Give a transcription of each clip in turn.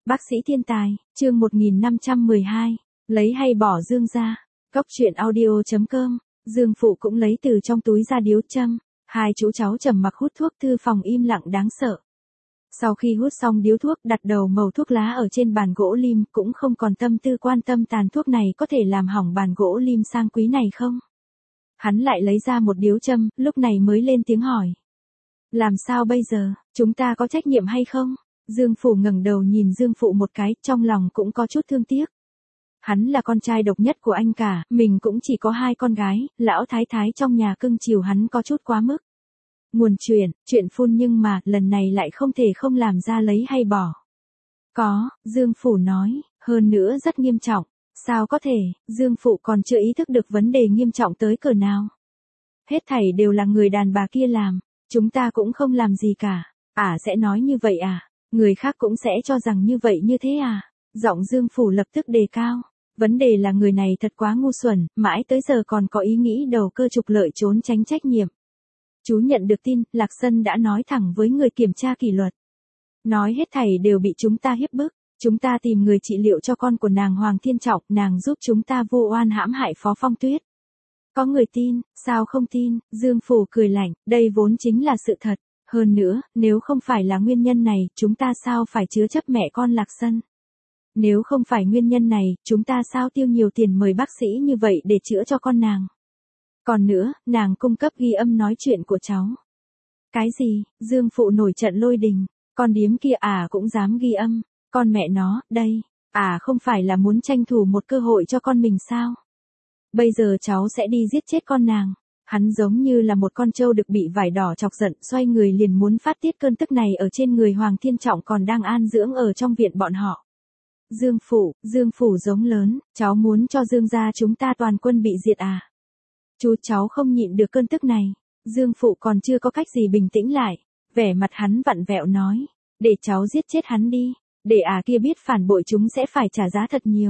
Bác sĩ thiên tài, chương 1512, lấy hay bỏ Dương ra. Cóc truyện audio.com, Dương phụ cũng lấy từ trong túi ra điếu châm. Hai chú cháu trầm mặc hút thuốc, thư phòng im lặng đáng sợ. Sau khi hút xong điếu thuốc, đặt đầu mẩu thuốc lá ở trên bàn gỗ lim, cũng không còn tâm tư quan tâm tàn thuốc này có thể làm hỏng bàn gỗ lim sang quý này không. Hắn lại lấy ra một điếu châm, lúc này mới lên tiếng hỏi. Làm sao bây giờ, chúng ta có trách nhiệm hay không? Dương phủ ngẩng đầu nhìn Dương phụ một cái, trong lòng cũng có chút thương tiếc. Hắn là con trai độc nhất của anh cả, mình cũng chỉ có hai con gái, lão thái thái trong nhà cưng chiều hắn có chút quá mức. Nguồn chuyện phun, nhưng mà, lần này lại không thể không làm ra lấy hay bỏ. Có, Dương phủ nói, hơn nữa rất nghiêm trọng. Sao có thể, Dương phụ còn chưa ý thức được vấn đề nghiêm trọng tới cỡ nào. Hết thảy đều là người đàn bà kia làm, chúng ta cũng không làm gì cả. Sẽ nói như vậy à? Người khác cũng sẽ cho rằng như vậy như thế à? Giọng Dương phủ lập tức đề cao. Vấn đề là người này thật quá ngu xuẩn, mãi tới giờ còn có ý nghĩ đầu cơ trục lợi trốn tránh trách nhiệm. Chú nhận được tin, Lạc Sân đã nói thẳng với người kiểm tra kỷ luật. Nói hết thảy đều bị chúng ta hiếp bức. Chúng ta tìm người trị liệu cho con của nàng Hoàng Thiên Trọng, nàng giúp chúng ta vu oan hãm hại Phó Phong Tuyết. Có người tin, sao không tin? Dương phủ cười lạnh, đây vốn chính là sự thật. Hơn nữa, nếu không phải là nguyên nhân này, chúng ta sao phải chứa chấp mẹ con Lạc Sân? Nếu không phải nguyên nhân này, chúng ta sao tiêu nhiều tiền mời bác sĩ như vậy để chữa cho con nàng? Còn nữa, nàng cung cấp ghi âm nói chuyện của cháu. Cái gì? Dương phụ nổi trận lôi đình. Con điếm kia cũng dám ghi âm. Con mẹ nó, đây. Không phải là muốn tranh thủ một cơ hội cho con mình sao? Bây giờ cháu sẽ đi giết chết con nàng. Hắn giống như là một con trâu được bị vải đỏ chọc giận, xoay người liền muốn phát tiết cơn tức này ở trên người Hoàng Thiên Trọng còn đang an dưỡng ở trong viện bọn họ. Dương phủ giống lớn, cháu muốn cho Dương gia chúng ta toàn quân bị diệt à? Chú cháu không nhịn được cơn tức này. Dương phụ còn chưa có cách gì bình tĩnh lại. Vẻ mặt hắn vặn vẹo nói. Để cháu giết chết hắn đi. Để kia biết phản bội chúng sẽ phải trả giá thật nhiều.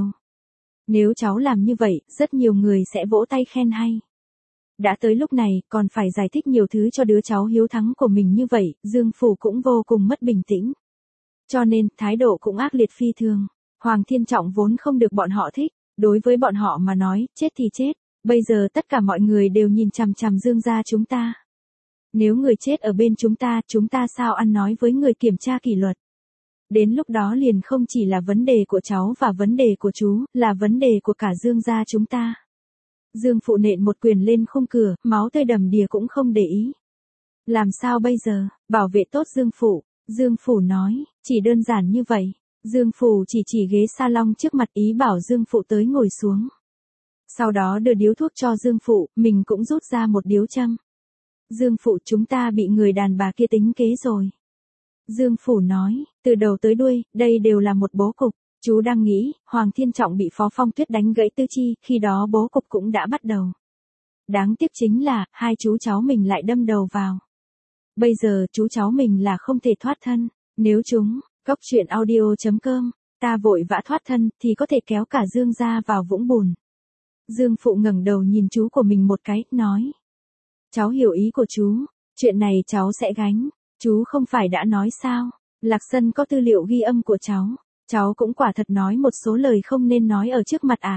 Nếu cháu làm như vậy, rất nhiều người sẽ vỗ tay khen hay. Đã tới lúc này, còn phải giải thích nhiều thứ cho đứa cháu hiếu thắng của mình như vậy, Dương phủ cũng vô cùng mất bình tĩnh. Cho nên, thái độ cũng ác liệt phi thường. Hoàng Thiên Trọng vốn không được bọn họ thích, đối với bọn họ mà nói, chết thì chết. Bây giờ tất cả mọi người đều nhìn chằm chằm Dương gia chúng ta. Nếu người chết ở bên chúng ta sao ăn nói với người kiểm tra kỷ luật? Đến lúc đó liền không chỉ là vấn đề của cháu và vấn đề của chú, là vấn đề của cả Dương gia chúng ta. Dương phụ nện một quyền lên khung cửa, máu tươi đầm đìa cũng không để ý. Làm sao bây giờ, bảo vệ tốt Dương phụ? Dương phủ nói, chỉ đơn giản như vậy. Dương phủ chỉ ghế salon trước mặt ý bảo Dương phụ tới ngồi xuống. Sau đó đưa điếu thuốc cho Dương phụ, mình cũng rút ra một điếu châm. Dương phụ, chúng ta bị người đàn bà kia tính kế rồi. Dương phủ nói, từ đầu tới đuôi, đây đều là một bố cục. Chú đang nghĩ, Hoàng Thiên Trọng bị Phó Phong Tuyết đánh gãy tư chi, khi đó bố cục cũng đã bắt đầu. Đáng tiếc chính là, hai chú cháu mình lại đâm đầu vào. Bây giờ, chú cháu mình là không thể thoát thân. Nếu Cóc truyện audio.com, ta vội vã thoát thân, thì có thể kéo cả Dương gia vào vũng bùn. Dương phụ ngẩng đầu nhìn chú của mình một cái, nói. Cháu hiểu ý của chú, chuyện này cháu sẽ gánh. Chú không phải đã nói sao, Lạc Sân có tư liệu ghi âm của cháu cũng quả thật nói một số lời không nên nói ở trước mặt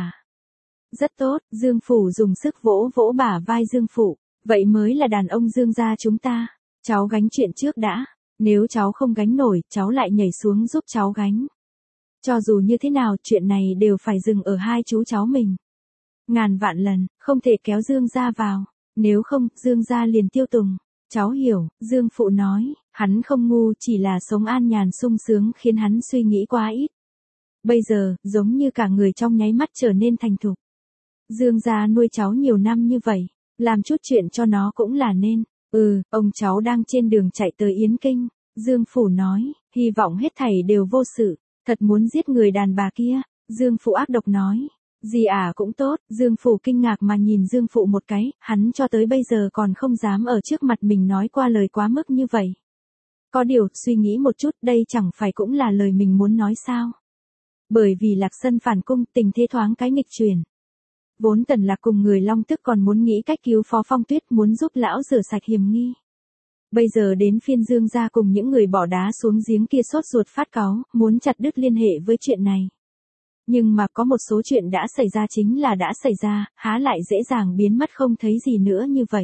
Rất tốt, Dương phủ dùng sức vỗ vỗ bả vai Dương phụ, vậy mới là đàn ông Dương gia chúng ta. Cháu gánh chuyện trước đã, nếu cháu không gánh nổi, cháu lại nhảy xuống giúp cháu gánh. Cho dù như thế nào, chuyện này đều phải dừng ở hai chú cháu mình. Ngàn vạn lần, không thể kéo Dương gia vào, nếu không, Dương gia liền tiêu tùng. Cháu hiểu, Dương phụ nói, hắn không ngu, chỉ là sống an nhàn sung sướng khiến hắn suy nghĩ quá ít. Bây giờ, giống như cả người trong nháy mắt trở nên thành thục. Dương gia nuôi cháu nhiều năm như vậy, làm chút chuyện cho nó cũng là nên. Ông cháu đang trên đường chạy tới Yến Kinh. Dương phủ nói, hy vọng hết thảy đều vô sự, thật muốn giết người đàn bà kia. Dương phụ ác độc nói. Gì cũng tốt, Dương phủ kinh ngạc mà nhìn Dương phụ một cái, hắn cho tới bây giờ còn không dám ở trước mặt mình nói qua lời quá mức như vậy. Có điều, suy nghĩ một chút, đây chẳng phải cũng là lời mình muốn nói sao? Bởi vì Lạc Sân phản cung, tình thế thoáng cái nghịch chuyển. Vốn Tần Lạc cùng người Long Tức còn muốn nghĩ cách cứu Phó Phong Tuyết, muốn giúp lão rửa sạch hiểm nghi. Bây giờ đến phiên Dương gia cùng những người bỏ đá xuống giếng kia sốt ruột phát cáu, muốn chặt đứt liên hệ với chuyện này. Nhưng mà có một số chuyện đã xảy ra chính là đã xảy ra, há lại dễ dàng biến mất không thấy gì nữa như vậy.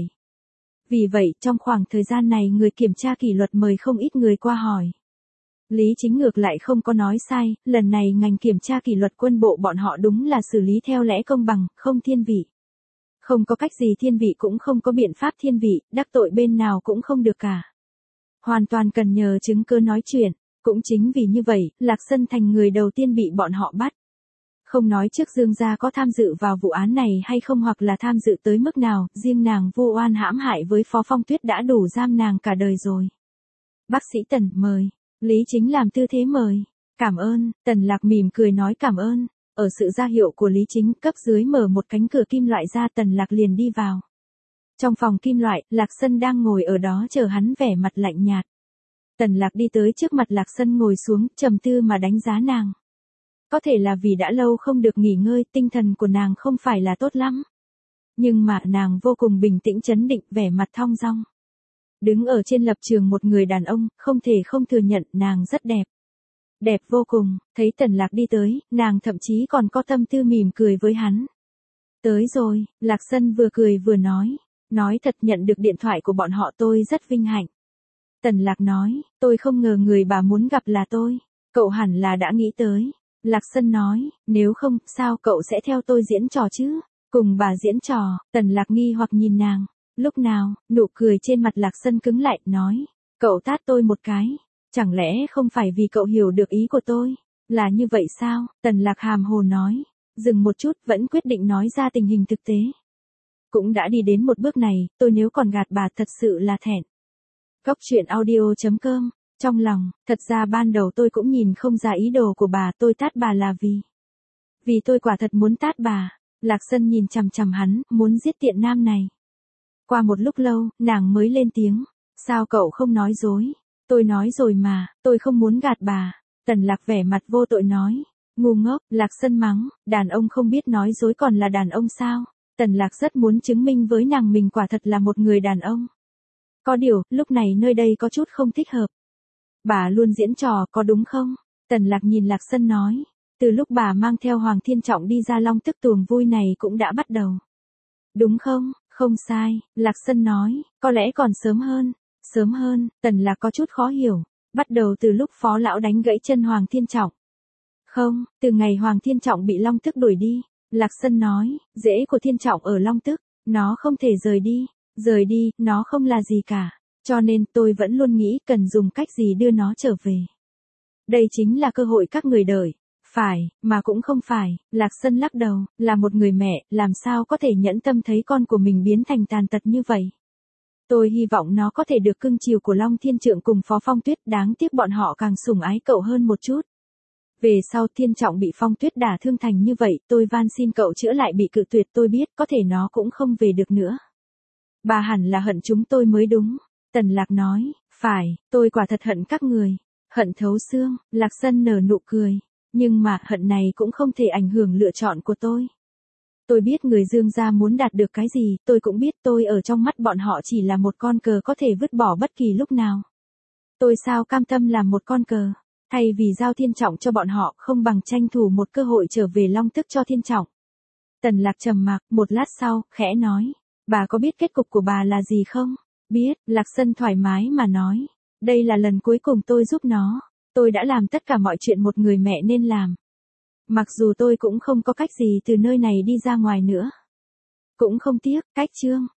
Vì vậy, trong khoảng thời gian này người kiểm tra kỷ luật mời không ít người qua hỏi. Lý Chính ngược lại không có nói sai, lần này ngành kiểm tra kỷ luật quân bộ bọn họ đúng là xử lý theo lẽ công bằng, không thiên vị. Không có cách gì thiên vị cũng không có biện pháp thiên vị, đắc tội bên nào cũng không được cả. Hoàn toàn cần nhờ chứng cứ nói chuyện, cũng chính vì như vậy, Lạc Sân thành người đầu tiên bị bọn họ bắt. Không nói trước Dương gia có tham dự vào vụ án này hay không hoặc là tham dự tới mức nào, riêng nàng vô oan hãm hại với Phó Phong Tuyết đã đủ giam nàng cả đời rồi. Bác sĩ Tần mời, Lý Chính làm tư thế mời. Cảm ơn, Tần Lạc mỉm cười nói cảm ơn. Ở sự ra hiệu của Lý Chính, cấp dưới mở một cánh cửa kim loại ra, Tần Lạc liền đi vào. Trong phòng kim loại, Lạc Sân đang ngồi ở đó chờ hắn, vẻ mặt lạnh nhạt. Tần Lạc đi tới trước mặt Lạc Sân ngồi xuống, trầm tư mà đánh giá nàng. Có thể là vì đã lâu không được nghỉ ngơi, tinh thần của nàng không phải là tốt lắm. Nhưng mà nàng vô cùng bình tĩnh trấn định, vẻ mặt thong dong. Đứng ở trên lập trường một người đàn ông, không thể không thừa nhận nàng rất đẹp. Đẹp vô cùng, thấy Tần Lạc đi tới, nàng thậm chí còn có tâm tư mỉm cười với hắn. Tới rồi, Lạc Sân vừa cười vừa nói. Nói thật, nhận được điện thoại của bọn họ tôi rất vinh hạnh. Tần Lạc nói, tôi không ngờ người bà muốn gặp là tôi. Cậu hẳn là đã nghĩ tới. Lạc Sân nói, nếu không, sao cậu sẽ theo tôi diễn trò chứ? Cùng bà diễn trò, Tần Lạc nghi hoặc nhìn nàng. Lúc nào, nụ cười trên mặt Lạc Sân cứng lại, nói, cậu tát tôi một cái. Chẳng lẽ không phải vì cậu hiểu được ý của tôi? Là như vậy sao? Tần Lạc hàm hồ nói. Dừng một chút, vẫn quyết định nói ra tình hình thực tế. Cũng đã đi đến một bước này, tôi nếu còn gạt bà thật sự là thẹn. Góc truyện audio.com. Trong lòng, thật ra ban đầu tôi cũng nhìn không ra ý đồ của bà, tôi tát bà là vì tôi quả thật muốn tát bà. Lạc Sân nhìn chằm chằm hắn, muốn giết tiện nam này. Qua một lúc lâu, nàng mới lên tiếng. Sao cậu không nói dối? Tôi nói rồi mà, tôi không muốn gạt bà. Tần Lạc vẻ mặt vô tội nói. Ngu ngốc, Lạc Sân mắng, đàn ông không biết nói dối còn là đàn ông sao? Tần Lạc rất muốn chứng minh với nàng mình quả thật là một người đàn ông. Có điều, lúc này nơi đây có chút không thích hợp. Bà luôn diễn trò có đúng không? Tần Lạc nhìn Lạc Sân nói. Từ lúc bà mang theo Hoàng Thiên Trọng đi ra Long Tức tuồng vui này cũng đã bắt đầu. Đúng không? Không sai, Lạc Sân nói, có lẽ còn sớm hơn. Sớm hơn, Tần Lạc có chút khó hiểu. Bắt đầu từ lúc Phó Lão đánh gãy chân Hoàng Thiên Trọng. Không, từ ngày Hoàng Thiên Trọng bị Long Tức đuổi đi. Lạc Sân nói, rễ của Thiên Trọng ở Long Tức, nó không thể rời đi. Rời đi, nó không là gì cả. Cho nên tôi vẫn luôn nghĩ cần dùng cách gì đưa nó trở về. Đây chính là cơ hội các người đợi. Phải, mà cũng không phải. Lạc Sân lắc đầu, là một người mẹ, làm sao có thể nhẫn tâm thấy con của mình biến thành tàn tật như vậy. Tôi hy vọng nó có thể được cưng chiều của Long Thiên Trượng cùng Phó Phong Tuyết, đáng tiếc bọn họ càng sủng ái cậu hơn một chút. Về sau Thiên Trọng bị Phong Tuyết đả thương thành như vậy, tôi van xin cậu chữa lại, bị cự tuyệt, tôi biết có thể nó cũng không về được nữa. Bà hẳn là hận chúng tôi mới đúng. Tần Lạc nói, phải, tôi quả thật hận các người. Hận thấu xương, Lạc Sân nở nụ cười. Nhưng mà hận này cũng không thể ảnh hưởng lựa chọn của tôi. Tôi biết người Dương gia muốn đạt được cái gì, tôi cũng biết tôi ở trong mắt bọn họ chỉ là một con cờ có thể vứt bỏ bất kỳ lúc nào. Tôi sao cam tâm làm một con cờ, thay vì giao Thiên Trọng cho bọn họ, không bằng tranh thủ một cơ hội trở về Long Tức cho Thiên Trọng. Tần Lạc trầm mặc, một lát sau, khẽ nói, bà có biết kết cục của bà là gì không? Biết, Lạc Sân thoải mái mà nói, đây là lần cuối cùng tôi giúp nó, tôi đã làm tất cả mọi chuyện một người mẹ nên làm. Mặc dù tôi cũng không có cách gì từ nơi này đi ra ngoài nữa. Cũng không tiếc, cách chương.